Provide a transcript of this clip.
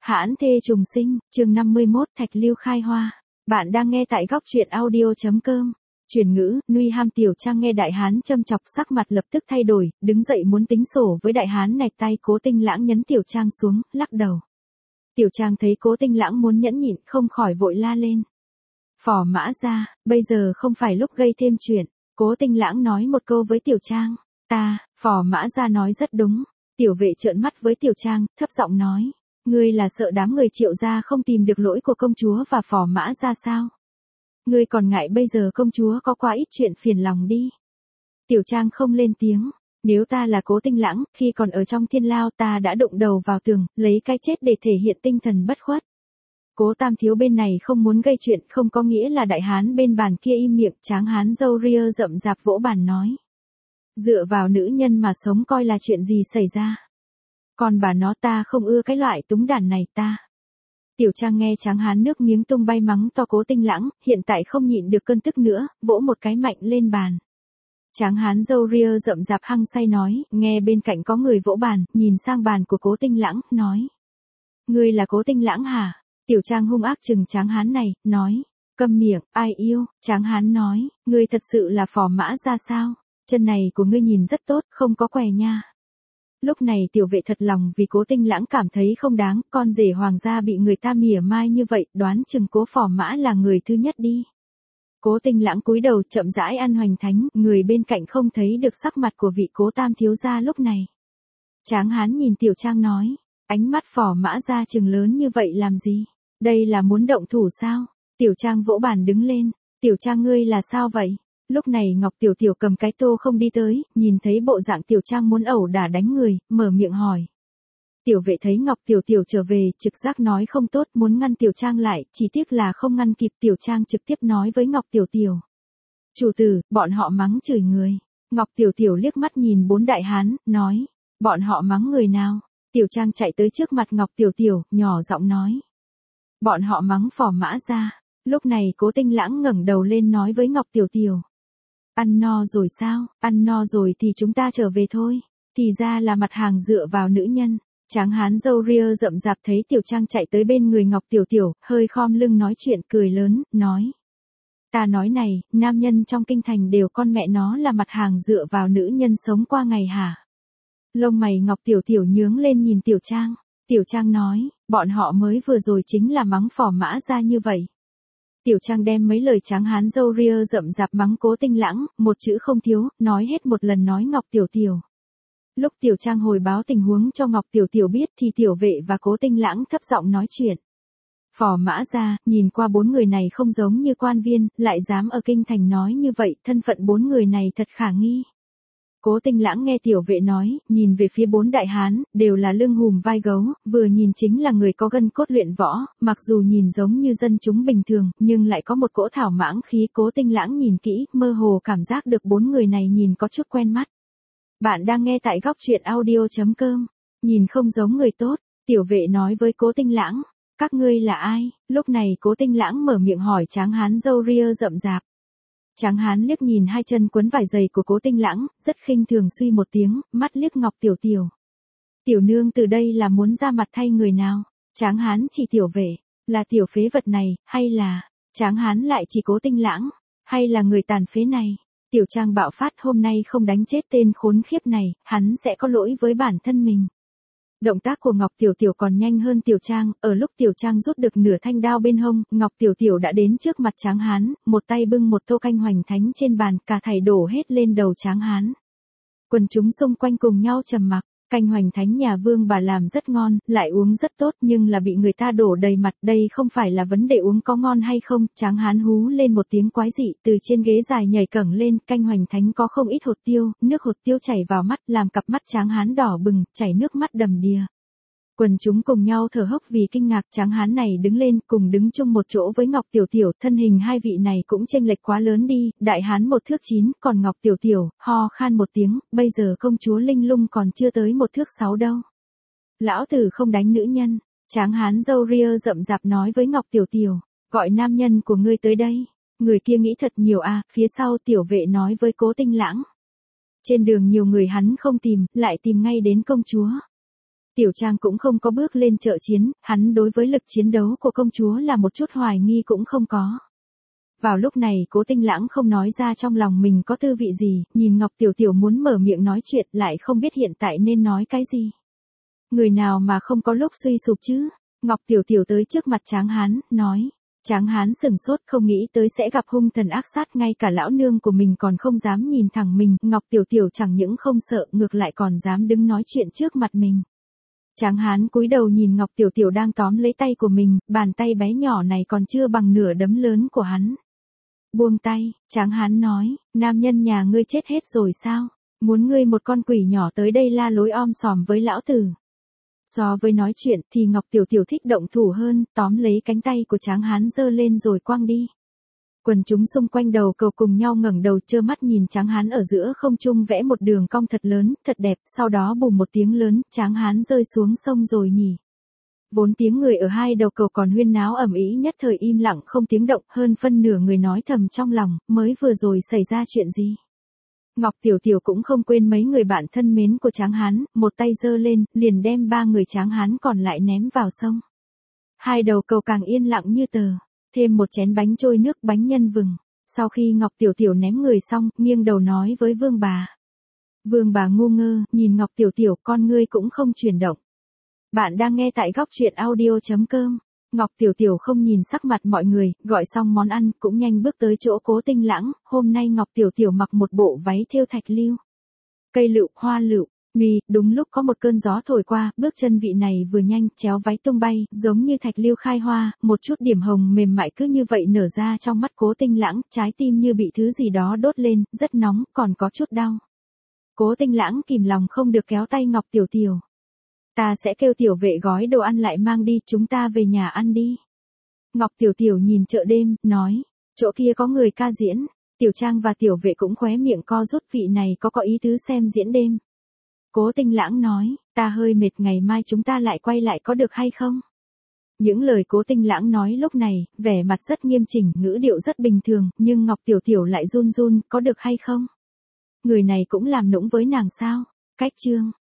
Hãn thê trùng sinh, chương 51 Thạch Lưu khai hoa. Bạn đang nghe tại góc truyện audio.com. Chuyển ngữ, Nuy Ham Tiểu Trang nghe Đại Hán châm chọc sắc mặt lập tức thay đổi, đứng dậy muốn tính sổ với Đại Hán này, tay Cố Tinh Lãng nhấn Tiểu Trang xuống, lắc đầu. Tiểu Trang thấy Cố Tinh Lãng muốn nhẫn nhịn, không khỏi vội la lên. Phò Mã Gia, bây giờ không phải lúc gây thêm chuyện. Cố Tinh Lãng nói một câu với Tiểu Trang. Phò Mã Gia nói rất đúng. Tiểu vệ trợn mắt với Tiểu Trang, thấp giọng nói. Ngươi là sợ đám người Triệu gia không tìm được lỗi của công chúa và Phò Mã Gia sao? Ngươi còn ngại bây giờ công chúa có quá ít chuyện phiền lòng đi. Tiểu Trang không lên tiếng. Nếu ta là Cố Tinh Lãng, khi còn ở trong thiên lao ta đã đụng đầu vào tường, lấy cái chết để thể hiện tinh thần bất khuất. Cố Tam thiếu bên này không muốn gây chuyện, không có nghĩa là Đại Hán bên bàn kia im miệng. Tráng hán râu ria rậm rạp vỗ bàn nói. Dựa vào nữ nhân mà sống coi là chuyện gì xảy ra. Còn bà nó ta không ưa cái loại túng đàn này ta. Tiểu Trang nghe Tráng hán nước miếng tung bay mắng to Cố Tinh Lãng, hiện tại không nhịn được cơn tức nữa, vỗ một cái mạnh lên bàn. Tráng hán râu ria rậm rạp hăng say nói, nghe bên cạnh có người vỗ bàn, nhìn sang bàn của Cố Tinh Lãng, nói. Ngươi là Cố Tinh Lãng hả? Tiểu Trang hung ác chừng Tráng hán này, nói. Câm miệng, ai yêu? Tráng hán nói, ngươi thật sự là Phò Mã Gia sao? Chân này của ngươi nhìn rất tốt, không có què nha. Lúc này tiểu vệ thật lòng vì Cố Tinh Lãng cảm thấy không đáng, con rể hoàng gia bị người ta mỉa mai như vậy, đoán chừng Cố Phò Mã là người thứ nhất đi. Cố Tinh Lãng cúi đầu chậm rãi ăn hoành thánh, người bên cạnh không thấy được sắc mặt của vị Cố Tam thiếu gia lúc này. Tráng hán nhìn Tiểu Trang nói, ánh mắt Phò Mã Gia trừng lớn như vậy làm gì? Đây là muốn động thủ sao? Tiểu Trang vỗ bàn đứng lên, Tiểu Trang ngươi là sao vậy? Lúc này Ngọc Tiểu Tiểu cầm cái tô không đi tới, nhìn thấy bộ dạng Tiểu Trang muốn ẩu đả đánh người, mở miệng hỏi. Tiểu vệ thấy Ngọc Tiểu Tiểu trở về, trực giác nói không tốt, muốn ngăn Tiểu Trang lại, chỉ tiếc là không ngăn kịp. Tiểu Trang trực tiếp nói với Ngọc Tiểu Tiểu. Chủ tử, bọn họ mắng chửi người. Ngọc Tiểu Tiểu liếc mắt nhìn bốn đại hán, nói. Bọn họ mắng người nào? Tiểu Trang chạy tới trước mặt Ngọc Tiểu Tiểu, nhỏ giọng nói. Bọn họ mắng Phò Mã Gia. Lúc này Cố Tinh Lãng ngẩng đầu lên nói với Ngọc Tiểu Tiểu. Ăn no rồi sao? Ăn no rồi thì chúng ta trở về thôi. Thì ra là mặt hàng dựa vào nữ nhân. Tráng hán râu ria rậm rạp thấy Tiểu Trang chạy tới bên người Ngọc Tiểu Tiểu, hơi khom lưng nói chuyện cười lớn, nói. Ta nói này, nam nhân trong kinh thành đều con mẹ nó là mặt hàng dựa vào nữ nhân sống qua ngày hả? Lông mày Ngọc Tiểu Tiểu nhướng lên nhìn Tiểu Trang. Tiểu Trang nói, bọn họ mới vừa rồi chính là mắng Phò Mã Gia như vậy. Tiểu Trang đem mấy lời Tráng hán râu ria rậm rạp mắng Cố Tinh Lãng, một chữ không thiếu, nói hết một lần nói Ngọc Tiểu Tiểu. Lúc Tiểu Trang hồi báo tình huống cho Ngọc Tiểu Tiểu biết thì Tiểu vệ và Cố Tinh Lãng thấp giọng nói chuyện. Phò Mã Gia, nhìn qua bốn người này không giống như quan viên, lại dám ở kinh thành nói như vậy, thân phận bốn người này thật khả nghi. Cố Tinh Lãng nghe Tiểu vệ nói, nhìn về phía bốn đại hán, đều là lưng hùm vai gấu, vừa nhìn chính là người có gân cốt luyện võ, mặc dù nhìn giống như dân chúng bình thường, nhưng lại có một cỗ thảo mãng khí. Cố Tinh Lãng nhìn kỹ, mơ hồ cảm giác được bốn người này nhìn có chút quen mắt. Bạn đang nghe tại góc truyện audio.com, nhìn không giống người tốt, Tiểu vệ nói với Cố Tinh Lãng, các ngươi là ai? Lúc này Cố Tinh Lãng mở miệng hỏi Tráng hán râu ria rậm rạp. Tráng hán liếc nhìn hai chân quấn vải giày của Cố Tinh Lãng, rất khinh thường suy một tiếng, mắt liếc Ngọc Tiểu Tiểu. Tiểu nương từ đây là muốn ra mặt thay người nào? Tráng hán chỉ Tiểu vệ, là tiểu phế vật này, hay là... Tráng hán lại chỉ Cố Tinh Lãng, hay là người tàn phế này? Tiểu Trang bạo phát, hôm nay không đánh chết tên khốn khiếp này, hắn sẽ có lỗi với bản thân mình. Động tác của Ngọc Tiểu Tiểu còn nhanh hơn Tiểu Trang, ở lúc Tiểu Trang rút được nửa thanh đao bên hông, Ngọc Tiểu Tiểu đã đến trước mặt Tráng hán, một tay bưng một tô canh hoành thánh trên bàn, cả thảy đổ hết lên đầu Tráng hán. Quần chúng xung quanh cùng nhau trầm mặc. Canh hoành thánh nhà Vương bà làm rất ngon, lại uống rất tốt, nhưng là bị người ta đổ đầy mặt, đây không phải là vấn đề uống có ngon hay không. Tráng hán hú lên một tiếng quái dị, từ trên ghế dài nhảy cẫng lên. Canh hoành thánh có không ít hột tiêu, nước hột tiêu chảy vào mắt, làm cặp mắt Tráng hán đỏ bừng, chảy nước mắt đầm đìa. Quần chúng cùng nhau thở hốc vì kinh ngạc. Tráng hán này đứng lên, cùng đứng chung một chỗ với Ngọc Tiểu Tiểu, thân hình hai vị này cũng chênh lệch quá lớn đi, đại hán 1 thước 9, còn Ngọc Tiểu Tiểu, ho khan một tiếng, bây giờ công chúa Linh Lung còn chưa tới 1 thước 6 đâu. Lão tử không đánh nữ nhân. Tráng hán râu ria rậm rạp nói với Ngọc Tiểu Tiểu, gọi nam nhân của ngươi tới đây. Người kia nghĩ thật nhiều à, phía sau Tiểu vệ nói với Cố Tinh Lãng. Trên đường nhiều người hắn không tìm, lại tìm ngay đến công chúa. Tiểu Trang cũng không có bước lên trợ chiến, hắn đối với lực chiến đấu của công chúa là một chút hoài nghi cũng không có. Vào lúc này Cố Tinh Lãng không nói ra trong lòng mình có tư vị gì, nhìn Ngọc Tiểu Tiểu muốn mở miệng nói chuyện lại không biết hiện tại nên nói cái gì. Người nào mà không có lúc suy sụp chứ? Ngọc Tiểu Tiểu tới trước mặt Tráng Hán, nói. Tráng Hán sừng sốt không nghĩ tới sẽ gặp hung thần ác sát, ngay cả lão nương của mình còn không dám nhìn thẳng mình. Ngọc Tiểu Tiểu chẳng những không sợ ngược lại còn dám đứng nói chuyện trước mặt mình. Tráng Hán cúi đầu nhìn Ngọc Tiểu Tiểu đang tóm lấy tay của mình, bàn tay bé nhỏ này còn chưa bằng nửa đấm lớn của hắn. Buông tay, Tráng Hán nói, nam nhân nhà ngươi chết hết rồi sao? Muốn ngươi một con quỷ nhỏ tới đây la lối om sòm với lão tử. So với nói chuyện thì Ngọc Tiểu Tiểu thích động thủ hơn, tóm lấy cánh tay của Tráng Hán giơ lên rồi quăng đi. Quần chúng xung quanh đầu cầu cùng nhau ngẩng đầu trơ mắt nhìn Tráng Hán ở giữa không trung vẽ một đường cong thật lớn, thật đẹp, sau đó bùm một tiếng lớn, Tráng Hán rơi xuống sông rồi nhỉ. Vốn tiếng người ở hai đầu cầu còn huyên náo ầm ĩ nhất thời im lặng không tiếng động, hơn phân nửa người nói thầm trong lòng, mới vừa rồi xảy ra chuyện gì. Ngọc Tiểu Tiểu cũng không quên mấy người bạn thân mến của Tráng Hán, một tay giơ lên, liền đem 3 người Tráng Hán còn lại ném vào sông. Hai đầu cầu càng yên lặng như tờ, thêm một chén bánh trôi nước bánh nhân vừng. Sau khi Ngọc Tiểu Tiểu ném người xong, nghiêng đầu nói với Vương bà. Vương bà ngu ngơ, nhìn Ngọc Tiểu Tiểu, con ngươi cũng không chuyển động. Bạn đang nghe tại góc truyện audio.com. Ngọc Tiểu Tiểu không nhìn sắc mặt mọi người, gọi xong món ăn, cũng nhanh bước tới chỗ Cố Tinh Lãng. Hôm nay Ngọc Tiểu Tiểu mặc một bộ váy thêu thạch lưu. Cây lựu, hoa lựu, nghi, đúng lúc có một cơn gió thổi qua, bước chân vị này vừa nhanh, chéo váy tung bay, giống như thạch lưu khai hoa, một chút điểm hồng mềm mại cứ như vậy nở ra trong mắt Cố Tinh Lãng, trái tim như bị thứ gì đó đốt lên, rất nóng, còn có chút đau. Cố Tinh Lãng kìm lòng không được kéo tay Ngọc Tiểu Tiểu. Ta sẽ kêu tiểu vệ gói đồ ăn lại mang đi, chúng ta về nhà ăn đi. Ngọc Tiểu Tiểu nhìn chợ đêm, nói, chỗ kia có người ca diễn. Tiểu Trang và tiểu vệ cũng khóe miệng co rút, vị này có ý tứ xem diễn đêm. Cố Tinh Lãng nói, ta hơi mệt, ngày mai chúng ta lại quay lại có được hay không? Những lời Cố Tinh Lãng nói lúc này, vẻ mặt rất nghiêm chỉnh, ngữ điệu rất bình thường, nhưng Ngọc Tiểu Tiểu lại run run, có được hay không? Người này cũng làm nũng với nàng sao? Cách chương.